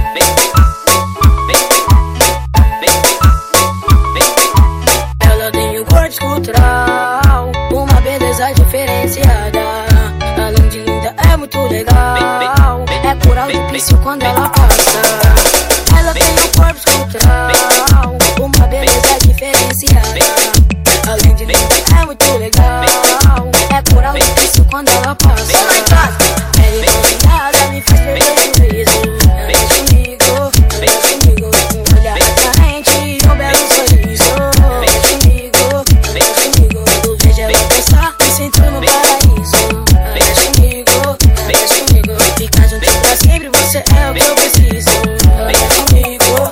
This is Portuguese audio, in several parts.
Ela tem um corte escultural, uma beleza diferenciada. Além de linda, é muito legal. É pura difícil quando ela passa. Ela tem um corpo escultural, uma beleza diferenciada. Além de linda, é muito legal. É pura difícil quando ela passa. Ela iluminada me faz perder o juízo. Ela comigo, com um olhar atraente e um belo sorriso. Ela comigo, quando vejo ela passar, me sinto no paraíso. Ela comigo, ficar junto pra sempre, você é o que eu preciso. Ela comigo.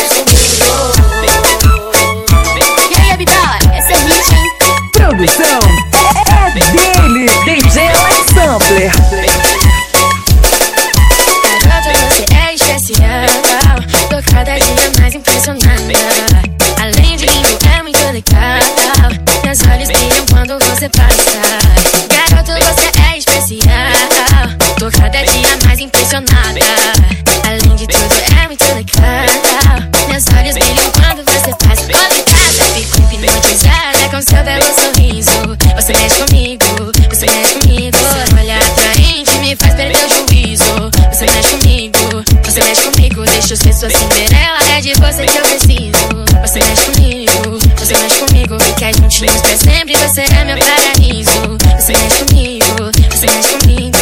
E aí, Abdala, essa é hit, hein? Produção é dele, DJ Sampler. Garota, você é especial, tô cada dia mais impressionada. Além de lindo, é muito legal. Meus olhos brilham quando você passa. Garoto, você é especial, tô cada dia mais impressionada. Além de tudo, é muito legal. Meus olhos brilham quando você passa. Quando passa, fico hipnotizada com seu belo sorriso. Você mexe comigo, você mexe comigo. Seu olhar atraente me faz perder o juízo. Você mexe comigo, deixa eu ser sua Cinderela. É de você que eu preciso. Você mexe comigo, fica juntinhos pra sempre. Você é meu paraíso. Você mexe comigo,